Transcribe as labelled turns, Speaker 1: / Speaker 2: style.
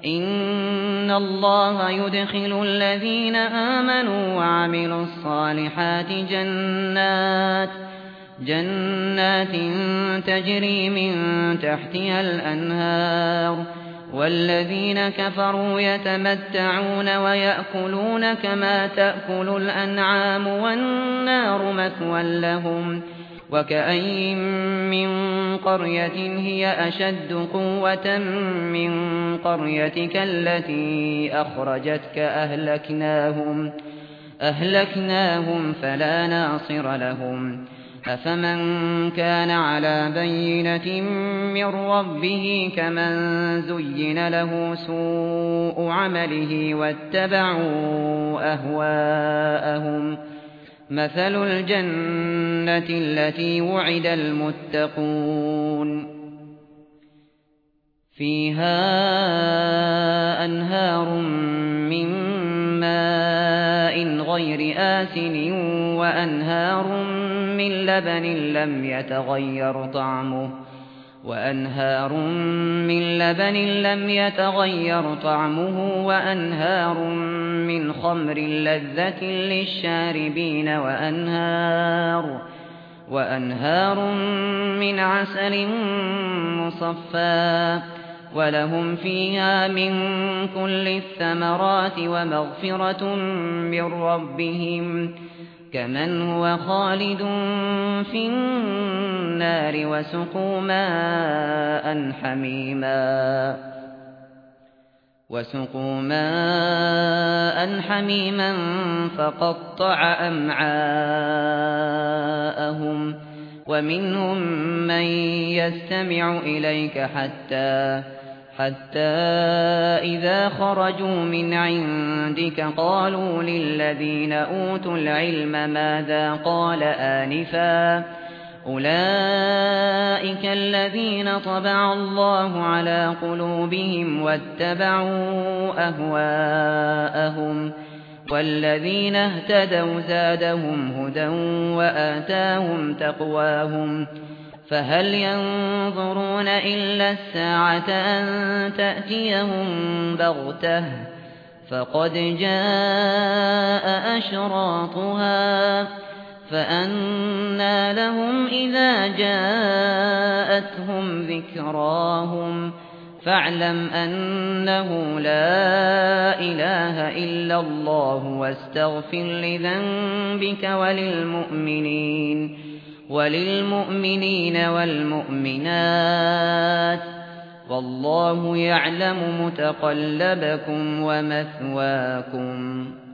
Speaker 1: إن الله يدخل الذين آمنوا وعملوا الصالحات جنات تجري من تحتها الأنهار والذين كفروا يتمتعون ويأكلون كما تأكل الأنعام والنار مثوى لهم وكأي من قرية هي أشد قوة من قريتك التي أخرجتك أهلكناهم فلا ناصر لهم أفمن كان على بينة من ربه كمن زين له سوء عمله واتبعوا أهواءهم مثل الجنة التي وعد المتقون فيها أنهار من ماء غير آسن وأنهار من لبن لم يتغير طعمه وأنهار من خمر لذة للشاربين وأنهار من عسل مصفى ولهم فيها من كل الثمرات ومغفرة من ربهم كمن هو خالد في النار وسقوا ماء حميما فقطع أمعاءهم ومنهم من يستمع إليك حتى إذا خرجوا من عندك قالوا للذين أوتوا العلم ماذا قال آنفا أولئك الذين طبع الله على قلوبهم واتبعوا أهواءهم والذين اهتدوا زادهم هدى وآتاهم تقواهم فهل ينظرون إلا الساعة أن تأتيهم بغتة فقد جاء أشراطها فأنى لهم إذا جاءتهم ذكراهم فاعلم أنه لا إله إلا الله واستغفر لذنبك وللمؤمنين والمؤمنات والله يعلم متقلبكم ومثواكم